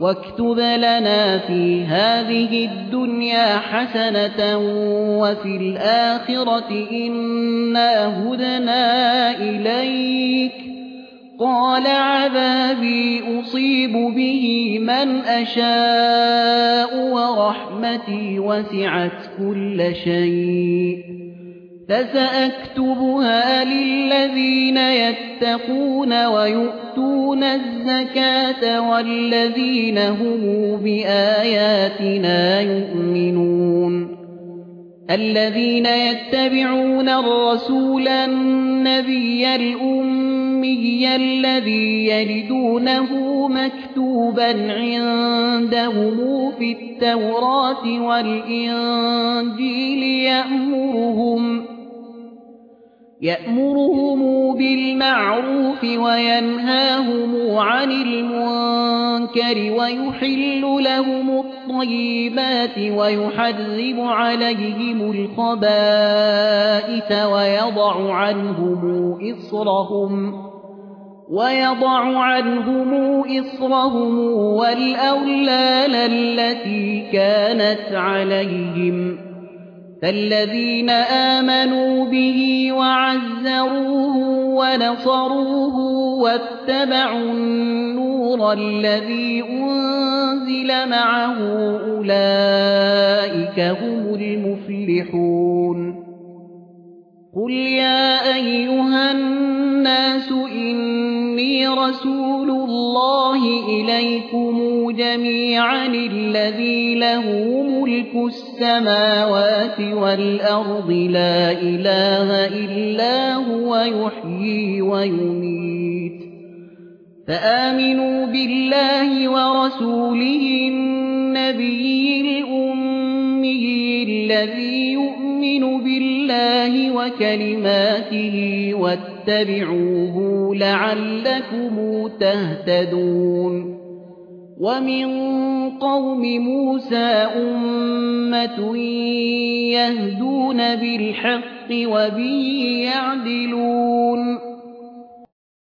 واكتب لنا في هذه الدنيا حسنة وفي الآخرة إنا هدنا إليك قال عذابي أصيب به من أشاء ورحمتي وسعت كل شيء فسأكتبها للذين يتقون ويؤتون الزكاة والذين هم بآياتنا يؤمنون الذين يتبعون الرسول النبي الأمي الذي يجدونه مكتوبا عندهم في التوراة والإنجيل يأمرهم بالمعروف وينهاهم عن المنكر ويحل لهم الطيبات ويحرم عليهم الخبائث ويضع عنهم إصرهم والأغلال التي كانت عليهم فالذين آمنوا به وعزروه ونصروه واتبعوا النور الذي أنزل معه أولئك هم المفلحون قل يا أيها الناس إني رسول الله إليكم جميعا الذي له ملك السماوات والأرض لا إله إلا هو يحيي ويميت فآمنوا بالله ورسوله النبي الأمي الذي يؤمن بالله وكلماته واتبعوه لعلكم تهتدون ومن قوم موسى أمة يهدون بالحق وبه يعدلون